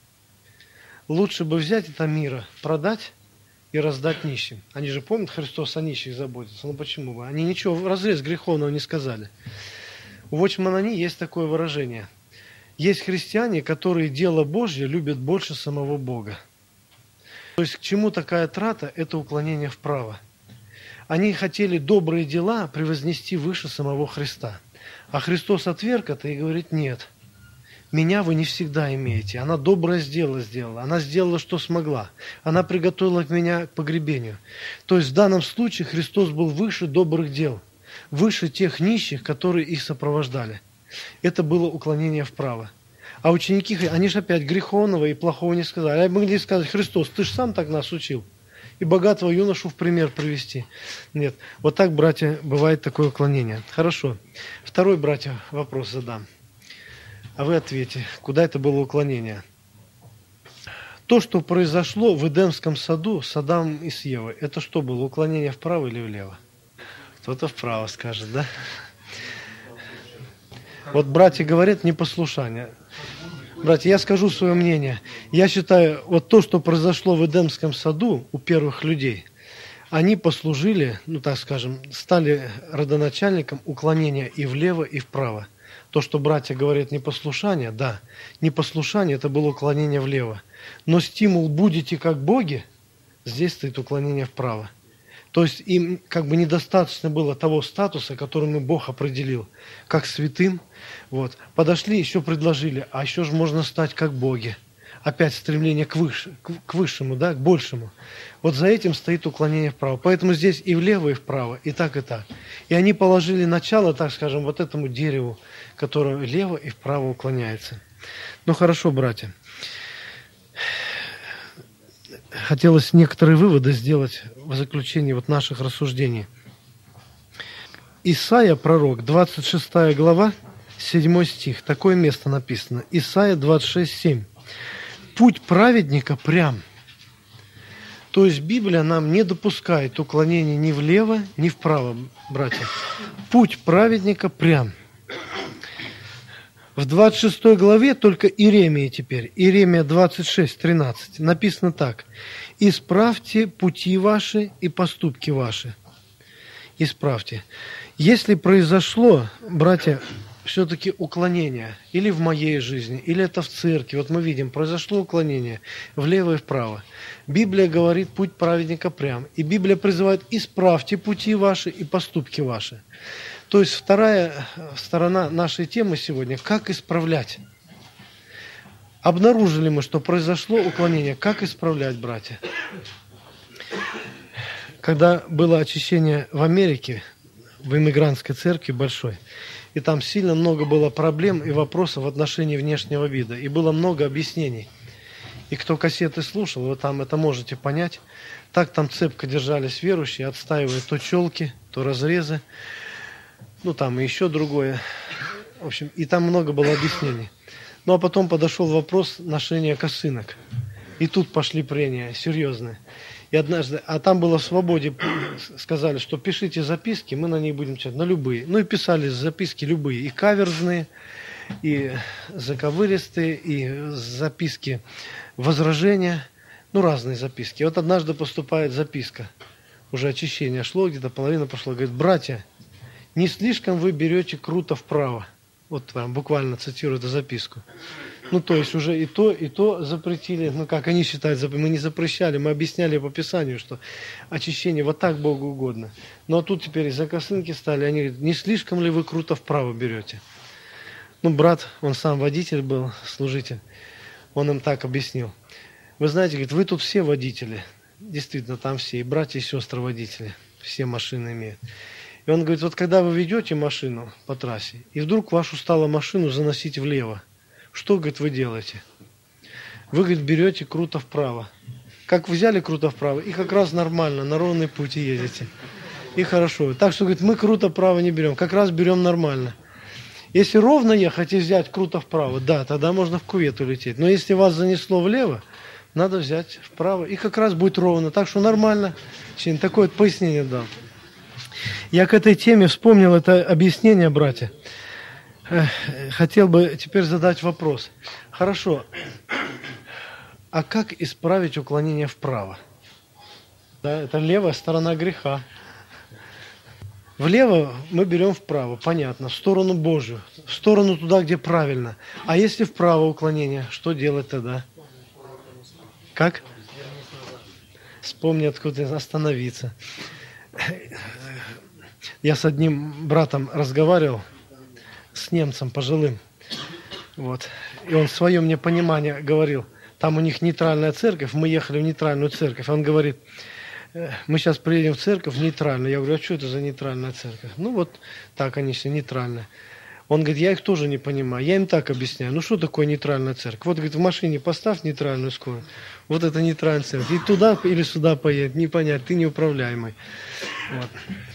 Лучше бы взять это мира, продать и раздать нищим. Они же помнят, Христос о нищих заботится. Ну почему бы? Они ничего в разрез греховного не сказали. У Watchman есть такое выражение. Есть христиане, которые дело Божье любят больше самого Бога. То есть к чему такая трата? Это уклонение вправо. Они хотели добрые дела превознести выше самого Христа. А Христос отверг это и говорит, нет, меня вы не всегда имеете. Она доброе дело сделала. Она сделала, что смогла. Она приготовила меня к погребению. То есть в данном случае Христос был выше добрых дел. Выше тех нищих, которые их сопровождали. Это было уклонение вправо. А ученики, они же опять греховного и плохого не сказали. Они могли сказать, Христос, ты же сам так нас учил. и богатого юношу в пример привести. Нет. Вот так, братья, бывает такое уклонение. Хорошо. Второй, братья, вопрос задам. А вы ответьте, куда это было уклонение? То, что произошло в Эдемском саду с Адамом и с Евой, это что было, уклонение вправо или влево? Кто-то вправо скажет, да? Вот братья говорят непослушание. Братья, я скажу свое мнение. Я считаю, вот то, что произошло в Эдемском саду у первых людей, они послужили, ну так скажем, стали родоначальником уклонения и влево, и вправо. То, что братья говорят непослушание, да, непослушание это было уклонение влево. Но стимул «будете как боги», здесь стоит уклонение вправо. То есть им как бы недостаточно было того статуса, который ему Бог определил, как святым. Вот. Подошли, еще предложили, а еще же можно стать как боги. Опять стремление к, выше, к высшему, да, к большему. Вот за этим стоит уклонение вправо. Поэтому здесь и влево, и вправо, и так, и так. И они положили начало, так скажем, вот этому дереву, которое влево и вправо уклоняется. Ну хорошо, братья. Хотелось некоторые выводы сделать в заключении вот наших рассуждений. Исайя, пророк, двадцать шестая глава, седьмой стих. Такое место написано. Исайя двадцать шесть семь. Путь праведника прям. То есть Библия нам не допускает уклонения ни влево, ни вправо, братья. Путь праведника прям. В двадцать шестой главе только Иеремия теперь, Иеремия двадцать шесть тринадцать, написано так. «Исправьте пути ваши и поступки ваши». Исправьте. Если произошло, братья, все-таки уклонение, или в моей жизни, или это в церкви, вот мы видим, произошло уклонение влево и вправо. Библия говорит, путь праведника прям. И Библия призывает, исправьте пути ваши и поступки ваши. То есть вторая сторона нашей темы сегодня – как исправлять. Обнаружили мы, что произошло уклонение. Как исправлять, братья? Когда было очищение в Америке, в иммигрантской церкви большой, и там сильно много было проблем и вопросов в отношении внешнего вида, и было много объяснений. И кто кассеты слушал, вы там это можете понять. Так там цепко держались верующие, отстаивая то челки, то разрезы, ну там и еще другое. В общем, и там много было объяснений. Ну а потом подошел вопрос ношения косынок. И тут пошли прения серьезные. И однажды, а там было в свободе, сказали, что пишите записки, мы на них будем читать, на любые. Ну и писали записки любые, и каверзные, и заковыристые, и записки возражения, ну разные записки. И вот однажды поступает записка, уже очищение шло, где-то половина пошла, говорит, братья, не слишком вы берете круто вправо. Вот прям буквально цитирую эту записку. Ну, то есть уже и то, и то запретили. Ну, как они считают, мы не запрещали, мы объясняли по Писанию, что очищение вот так Богу угодно. Ну, а тут теперь из-за косынки стали, они говорят, не слишком ли вы круто вправо берете? Ну, брат, он сам водитель был, служитель, он им так объяснил. Вы знаете, говорит, вы тут все водители. Действительно, там все, и братья, и сестры водители, все машины имеют. И он говорит, вот когда вы ведете машину по трассе, и вдруг вашу стало машину заносить влево, что, говорит, вы делаете? Вы, говорит, берете круто вправо. Как взяли круто вправо, и как раз нормально, на ровный путь едете. И хорошо. Так что, говорит, мы круто вправо не берем, как раз берем нормально. Если ровно ехать и взять круто вправо, да, тогда можно в кювет улететь. Но если вас занесло влево, надо взять вправо, и как раз будет ровно. Так что нормально. Очень такое вот пояснение дал. Я к этой теме вспомнил это объяснение, братья. Хотел бы теперь задать вопрос. Хорошо, а как исправить уклонение вправо? Да, это левая сторона греха. Влево мы берем вправо, понятно, в сторону Божию, в сторону туда, где правильно. А если вправо уклонение, что делать тогда? Как? Вспомни, откуда остановиться. Я с одним братом разговаривал, с немцем пожилым, вот, и он свое мне понимание говорил, там у них нейтральная церковь, мы ехали в нейтральную церковь, он говорит, мы сейчас приедем в церковь нейтральную, я говорю, а что это за нейтральная церковь? Ну вот, так они все нейтральные. Он говорит, я их тоже не понимаю. Я им так объясняю. Ну что такое нейтральная церковь? Вот, говорит, в машине поставь нейтральную скорость. Вот это нейтральная церковь. И туда или сюда поедет, не понять, ты неуправляемый. Вот.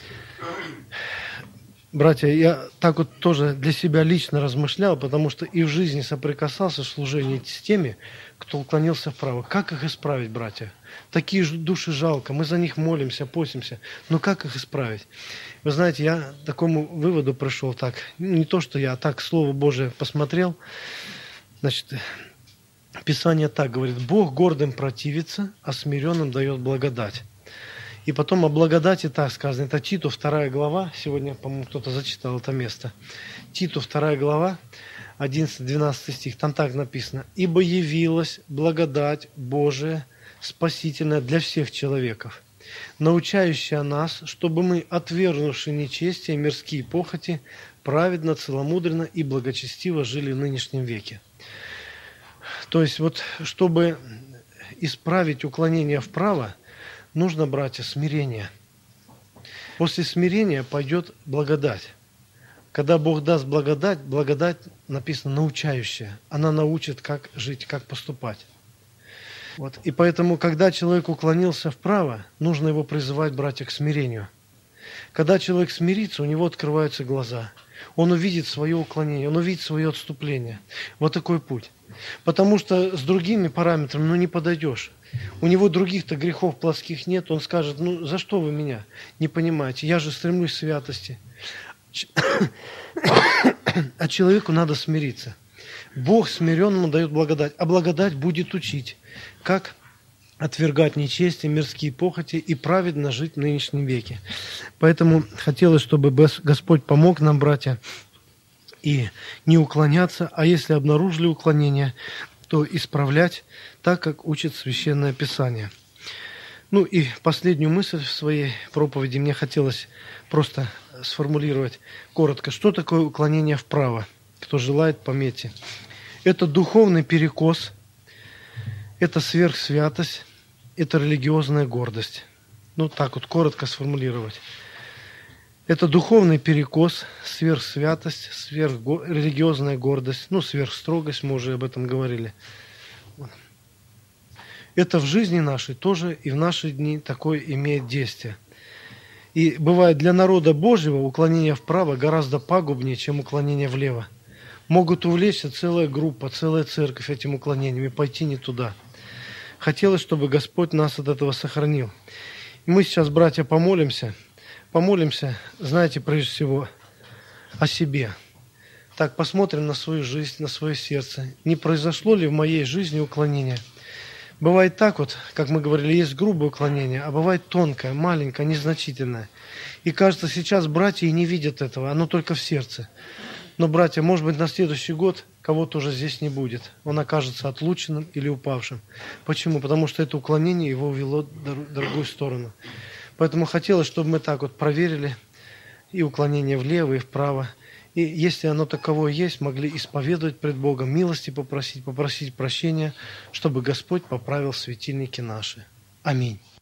Братья, я так вот тоже для себя лично размышлял, потому что и в жизни соприкасался в служении с теми, кто уклонился вправо. Как их исправить, братья? Такие же души жалко, мы за них молимся, постимся. Но как их исправить? Вы знаете, я к такому выводу пришел так. Не то, что я, а так Слово Божие посмотрел. Значит, Писание так говорит. Бог гордым противится, а смиренным дает благодать. И потом о благодати так сказано. Это Титу, вторая глава. Сегодня, по-моему, кто-то зачитал это место. Титу, вторая глава, одиннадцатый-двенадцатый стих. Там так написано. «Ибо явилась благодать Божия, спасительная для всех человеков, научающая нас, чтобы мы, отвергнувши нечестие, мирские похоти, праведно, целомудренно и благочестиво жили в нынешнем веке». То есть, вот, чтобы исправить уклонение вправо, нужно, братья, смирение. После смирения пойдет благодать. Когда Бог даст благодать, благодать написано научающая. Она научит, как жить, как поступать. Вот. И поэтому, когда человек уклонился вправо, нужно его призывать, братья, к смирению. Когда человек смирится, у него открываются глаза. Он увидит свое уклонение, он увидит свое отступление. Вот такой путь. Потому что с другими параметрами ну, не подойдешь. У него других-то грехов плотских нет. Он скажет, ну за что вы меня не понимаете? Я же стремлюсь к святости. А человеку надо смириться. Бог смиренному дает благодать. А благодать будет учить, как отвергать нечестие, мирские похоти и праведно жить в нынешнем веке. Поэтому хотелось, чтобы Господь помог нам, братья, и не уклоняться, а если обнаружили уклонение, то исправлять так, как учит Священное Писание. Ну и последнюю мысль в своей проповеди мне хотелось просто сформулировать коротко. Что такое уклонение вправо? Кто желает, пометьте. Это духовный перекос, это сверхсвятость, это религиозная гордость. Ну так вот коротко сформулировать. Это духовный перекос, сверхсвятость, сверхрелигиозная гордость, ну, сверхстрогость, мы уже об этом говорили. Это в жизни нашей тоже и в наши дни такое имеет действие. И бывает для народа Божьего уклонение вправо гораздо пагубнее, чем уклонение влево. Могут увлечься целая группа, целая церковь этим уклонением и пойти не туда. Хотелось, чтобы Господь нас от этого сохранил. И мы сейчас, братья, помолимся. Помолимся, знаете, прежде всего, о себе. Так, посмотрим на свою жизнь, на свое сердце. Не произошло ли в моей жизни уклонение? Бывает так вот, как мы говорили, есть грубое уклонение, а бывает тонкое, маленькое, незначительное. И кажется, сейчас братья и не видят этого, оно только в сердце. Но, братья, может быть, на следующий год кого-то уже здесь не будет. Он окажется отлученным или упавшим. Почему? Потому что это уклонение его увело в другую сторону. Поэтому хотелось, чтобы мы так вот проверили и уклонение влево, и вправо. И если оно таковое есть, могли исповедовать пред Богом, милости попросить, попросить прощения, чтобы Господь поправил светильники наши. Аминь.